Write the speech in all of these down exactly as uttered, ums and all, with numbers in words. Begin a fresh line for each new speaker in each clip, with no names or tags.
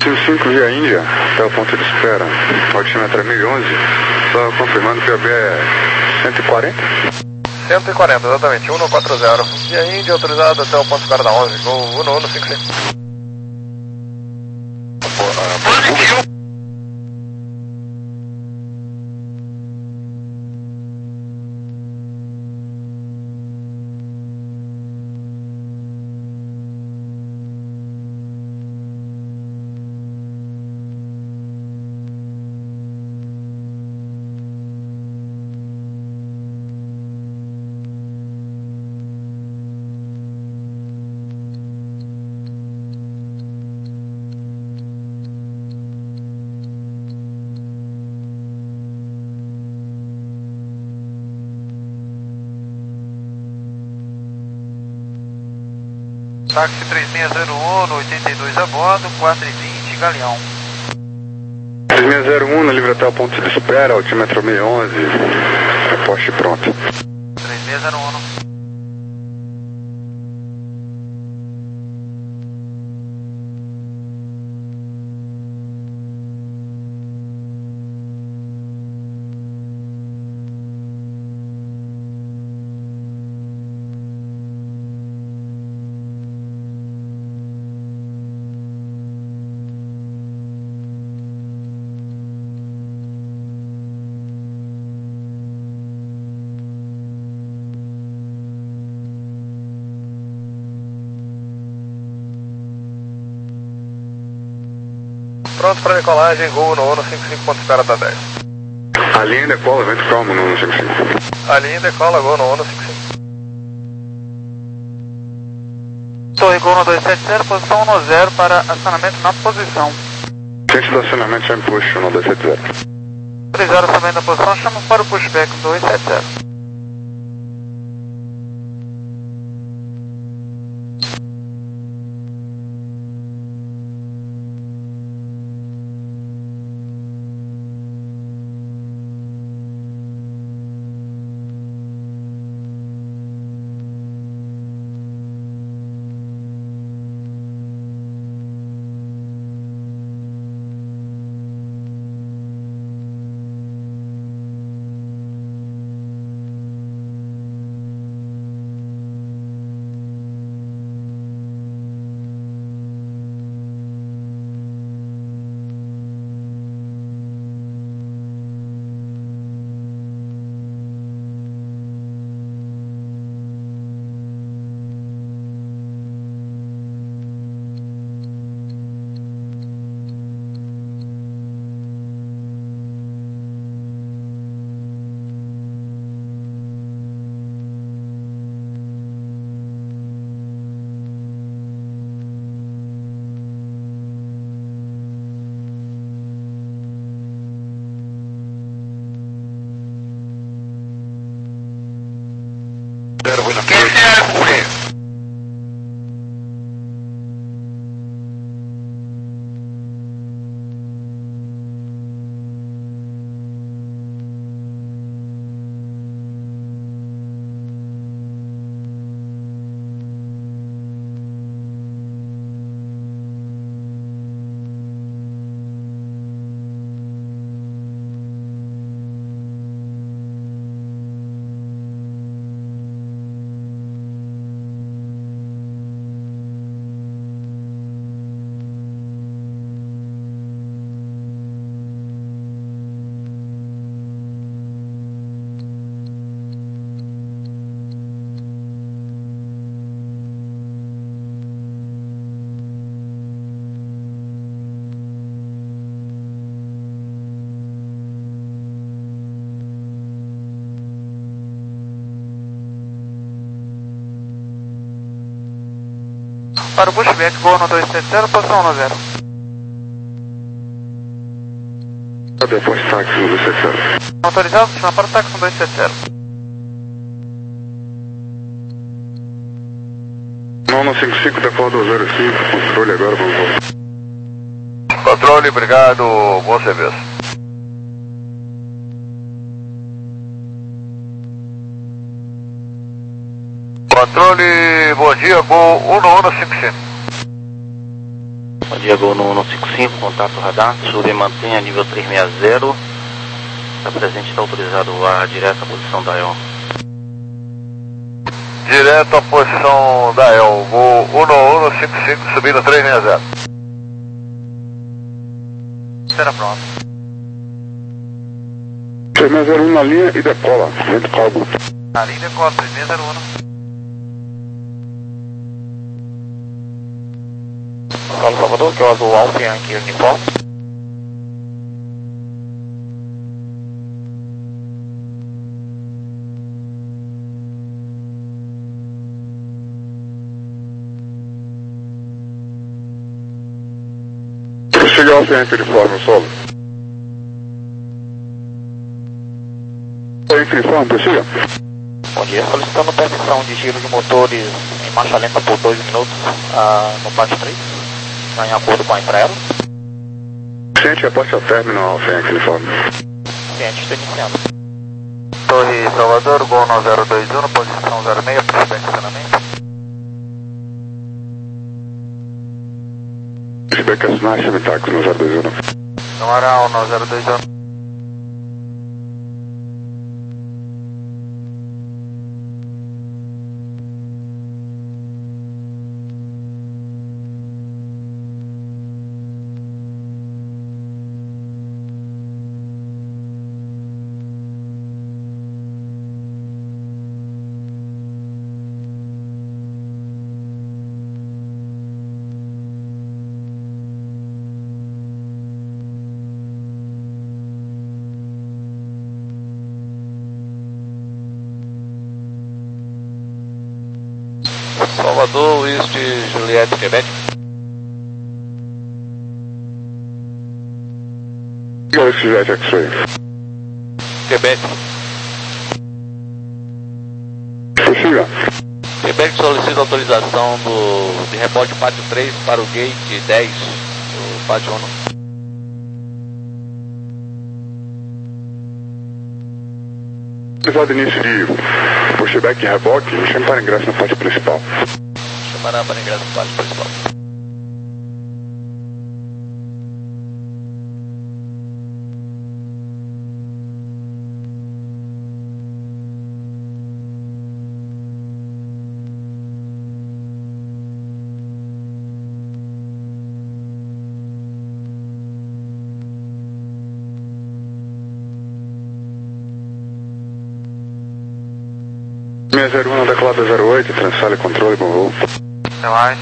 cinco cinco via Índia, até o ponto de espera, altímetro mil e onze, só confirmando que o B é cento e quarenta?
cento e quarenta, exatamente, um um quatro zero. Via Índia, autorizado até o ponto de espera da onze, gol um um cinco cinco.
Táxi três seis zero um, no oitenta e dois a bordo, quatro e vinte, Galeão.
três seis zero um, no livre até o ponto de espera, altímetro mil e onze, reposte pronto.
três seis zero um.
Pronto para decolagem, gol no cinco cinco, ponto de espera da dez.
A linha decola, vento calmo no cinco cinco.
A linha decola, gol no cinco cinco.
Torre Gol no dois sete zero, posição um zero para acionamento na posição.
Ciente do acionamento já em push no dois sete zero.
três horas também da posição, chama para o pushback dois sete zero. Para o pushback, Gol no dois sete zero, posição um zero.
Cadê depois táxi no dois sete zero?
Autorizado, chama para o táxi no dois sete zero.
Nono cinco cinco, decola do zero cinco, controle agora, vamos voltar.
Controle, obrigado, bom serviço. Controle, bom dia, Gol um um cinco cinco.
Bom dia, Gol no um cinco cinco, contato radar, sube e mantenha nível trezentos e sessenta. Está presente, está autorizado o ar direto à posição da E L.
Direto à posição da E L, Gol um um cinco cinco, subindo trezentos e sessenta.
Será pronto.
trezentos e um na linha e decola, vento calmo.
Na linha decola, trezentos e um.
Carlos Salvador, que é o azul Alfa Yankee uniforme.
Chega ao Alfa Yankee uniforme, solo. Alfa Yankee uniforme, prossiga.
Bom dia, solicitando permissão de giro de motores em marcha lenta por dois minutos uh, no Pátio três, em acordo com a Embraer.
Ciente, reporte ao término Alfa Yankee uniforme.
Ciente, está iniciando.
Torre Salvador, Gol no zero dois um, posição zero seis, precedente de acionamento.
Feedback assinar, Chemitax no zero dois um.
Amaral no zero dois um.
Salvador, Luiz de Juliette, Quebec.
Luiz de Juliette, X-Ray.
Quebec.
Prossiga.
Quebec solicita autorização do, de reporte Pátio três para o gate dez do Pátio um.
Autorizado início de pushback e reboque, chama para ingresso na parte principal.
Chamará para ingresso na parte principal.
seis zero um, decolada zero oito, transfere controle, bom voo.
Até mais.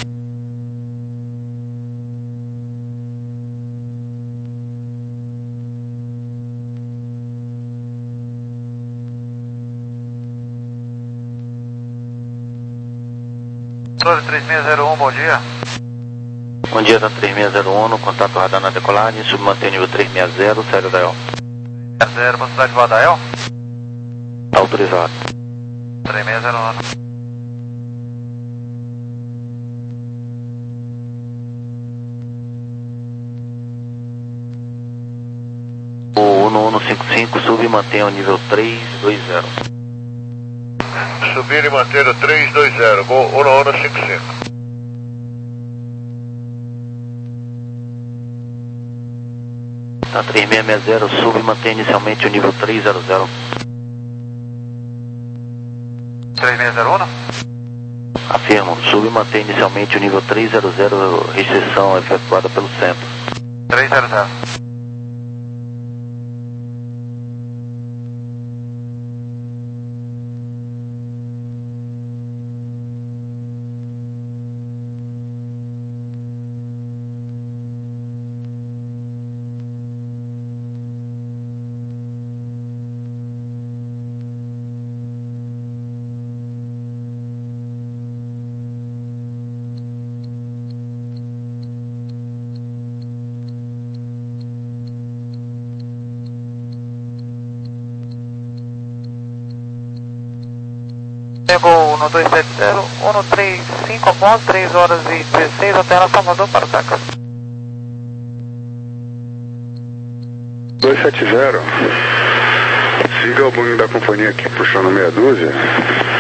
Torre três seis zero um, bom dia.
Bom dia, da três seis zero um, contato radar na decolagem, submantém nível trezentos e sessenta, série da E L.
zero, velocidade de voar da E L?
Autorizado.
três seis zero um.
O um um cinco cinco sube e mantém o nível trezentos e vinte.
Subir e manter o trezentos e vinte, Gol um um cinco cinco.
Tá três seis seis zero, sube e mantém inicialmente o nível trezentos.
três seis zero um?
Afirmo, sube e mantém inicialmente o nível trezentos, restrição efetuada pelo centro.
trezentos. Tempo um dois sete zero, um três cinco a bordo, três horas e dezesseis, Hotel Salvador para o Taca.
dois sete zero. Siga o Boeing da companhia aqui puxando meia dúzia.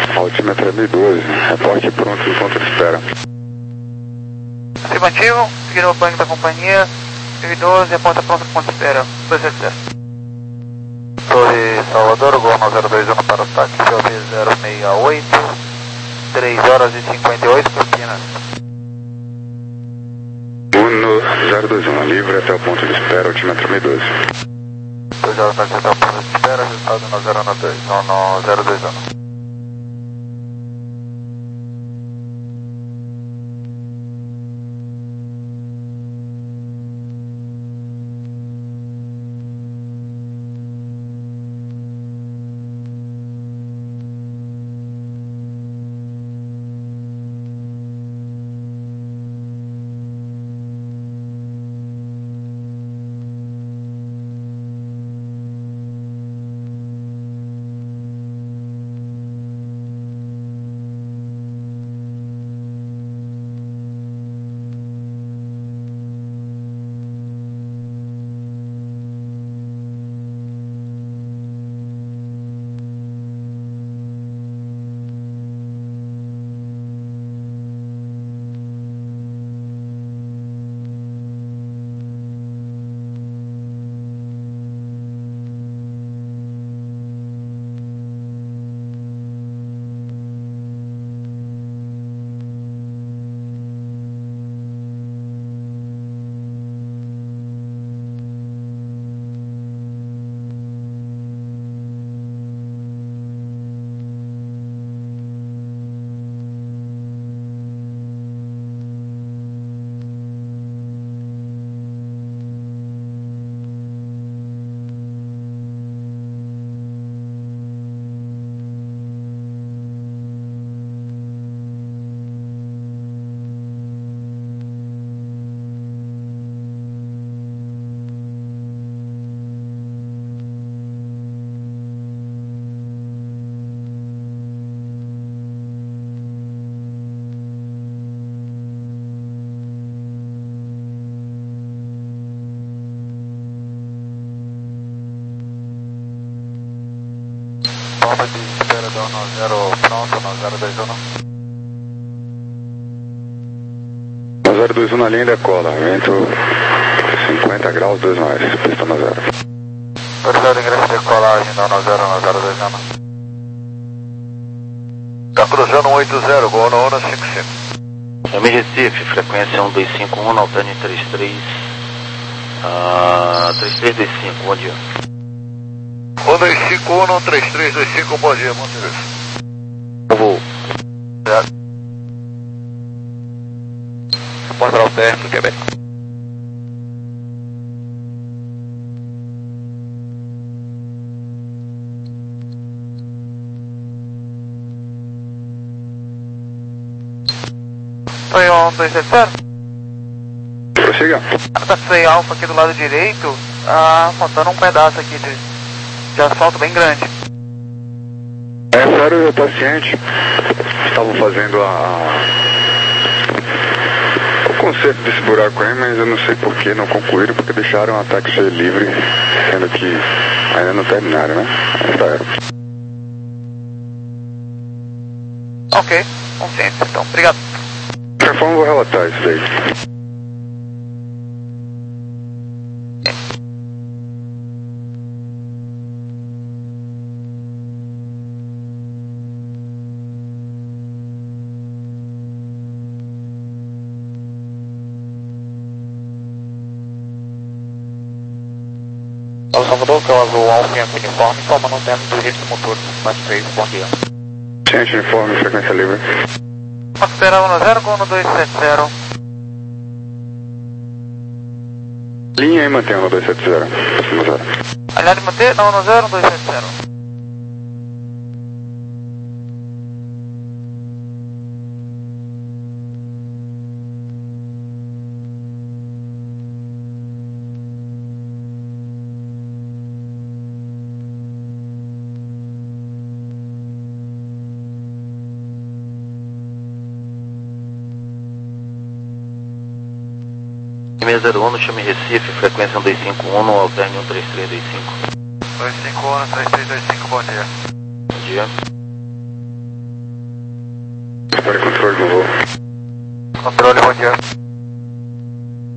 Altímetro mil e doze. Reporte pronto enquanto espera.
Afirmativo, seguindo o pânico da companhia, P doze, aponta pronto ponto de espera, dois sete zero.
Torre Salvador, Gol zero dois um para o táxi, P O V zero seis oito, três horas e cinquenta e oito, Campinas.
Uno zero dois um, livre até o ponto de espera, altímetro mil e doze.
dois horas até o ponto de espera, resultado no zero dois um. Bomba de espera da um zero pronto, um zero dois um.
um zero dois um na linha decola, vento cinquenta graus, dois mais, pista no zero.
Autorizado ingresso de decolagem da um zero, um zero dois um.
Tá cruzando um oito zero, Gol no um cinco cinco.
M Recife, frequência um dois cinco um, alterne trinta e três, uh, três três dois cinco, bom dia.
um dois cinco um, três três dois cinco, bom dia, Montevideo.
Vou.
Suporte ao término, Quebec.
Foi um dois sete zero.
Prossiga.
Taxi Alfa aqui do lado direito, ah, faltando um pedaço aqui de, de asfalto bem grande.
É sério, eu tô ciente. Estavam fazendo a, o conserto desse buraco aí, mas eu não sei por que não concluíram, porque deixaram a táxi livre, sendo que ainda não terminaram, né? Essa era.
Ok, consciente, então, obrigado.
De qualquer forma, vou relatar isso daí.
Ao Salvador, que é o azul Alfa em uniforme, toma no termo do registro motor, mais três, bom dia.
Ciente, uniforme, frequência livre.
Espera um zero, Gol no dois sete zero.
Linha aí, mantém um dois sete zero. Próximo zero.
Aliado de manter, não, um zero, dois sete zero.
seis zero um, chame Recife, frequência um dois cinco um, alterne um três três dois cinco.
dois cinco um, três três dois cinco, bom dia.
Bom dia.
Espere controle do voo.
Controle, bom dia.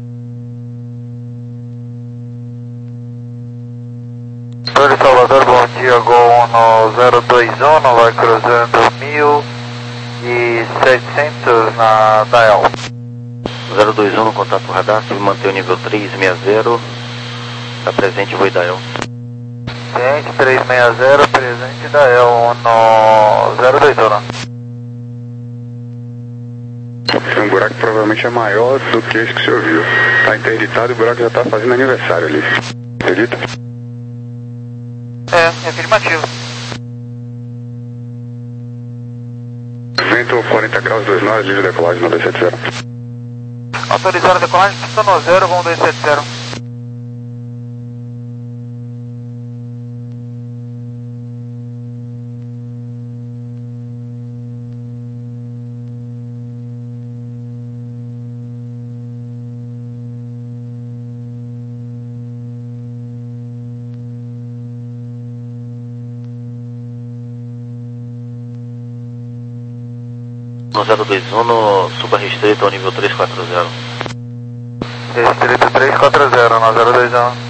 zero dois um, vai cruzando mil e setecentos na Dial.
zero dois um no contato radar, se manter o nível três seis zero, está presente o Dial.
Presente três seis zero, presente Dial no zero dois um.
Esse é um buraco que provavelmente é maior do que esse que o senhor viu. Está interditado e o buraco já está fazendo aniversário ali. Acredita?
É, é afirmativo.
Vento quarenta graus, dois nós, livre decolagem no dois sete zero.
Autorizando a decolagem, pista no zero, vamos dois sete zero.
No zero dois um, no suba restrito ao nível três quatro zero.
Restrito três quatro zero, no zero dois um.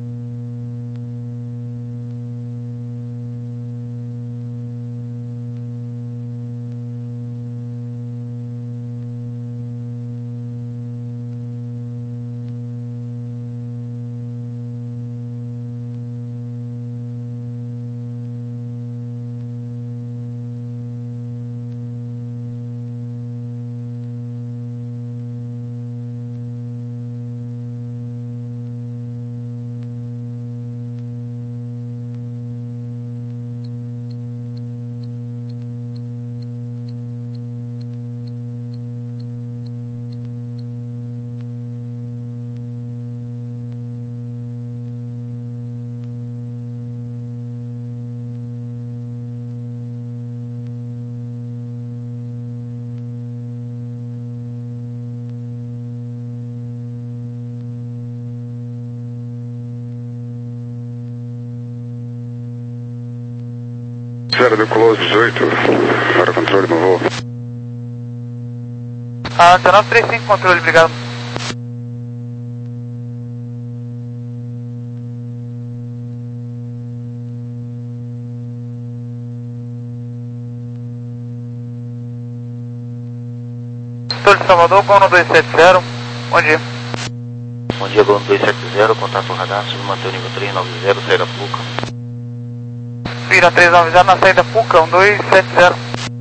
zero decolou dezoito, para controle no voo.
Ah, dezenove trinta e cinco, controle, obrigado. Estou de Salvador, Gono dois sete zero, bom dia.
Bom dia, Gono dois sete zero, contato radar, submanter o nível três nove zero, saída Puca.
Vira três nove zero na saída Puca, um dois sete zero.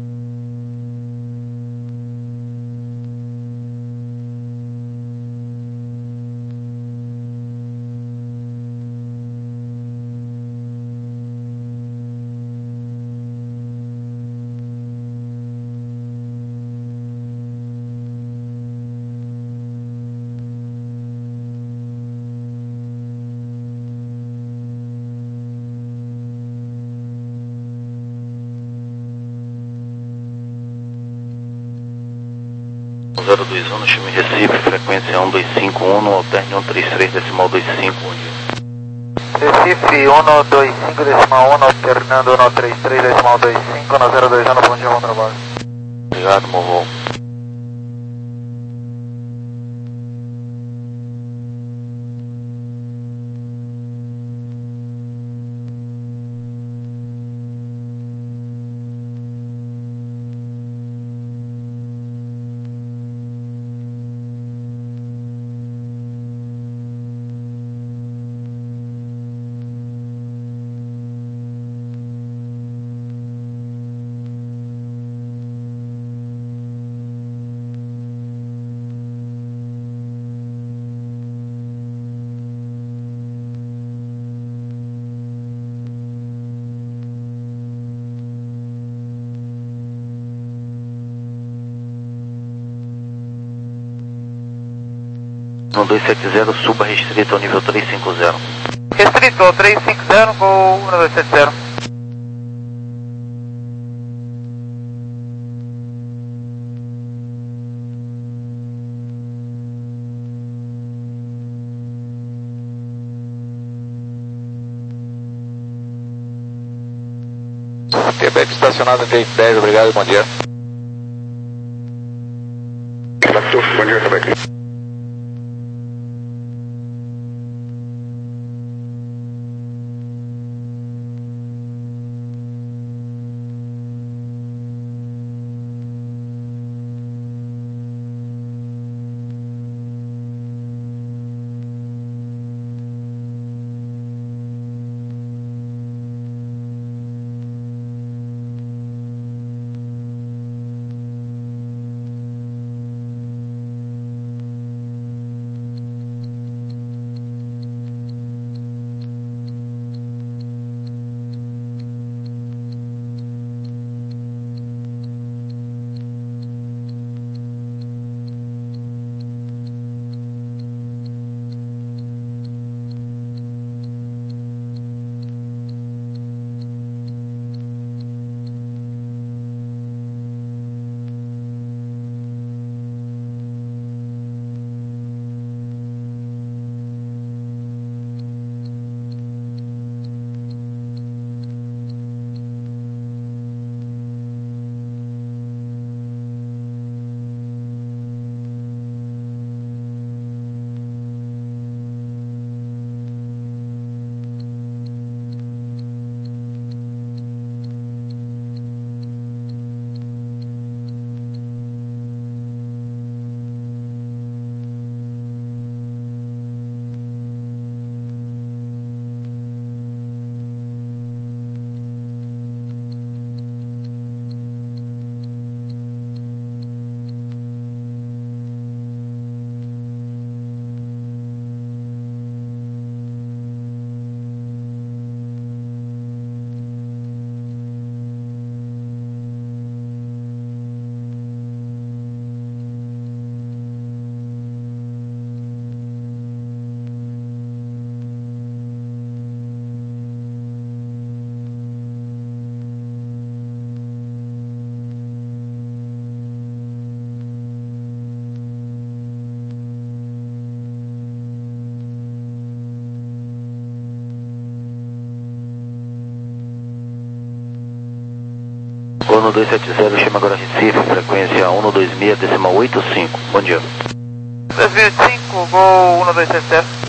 zero dois um no Chime Recife, frequência um dois cinco um no alterne um três três decimal dois cinco, bom dia.
Recife um dois cinco decimal um, alternando um três três decimal dois cinco, no zero dois um, bom dia, bom trabalho.
Obrigado, bom voo. No dois sete zero, suba restrito ao nível três cinco zero.
Restrito três cinco zero, voo um dois sete zero.
Quebec estacionado em Gate dez, obrigado, bom dia.
Bom dia, Quebec.
um dois sete zero, chama agora Recife, frequência um dois seis, decimal oito cinco. Bom dia.
dois mil e cinco, Gol um dois sete zero.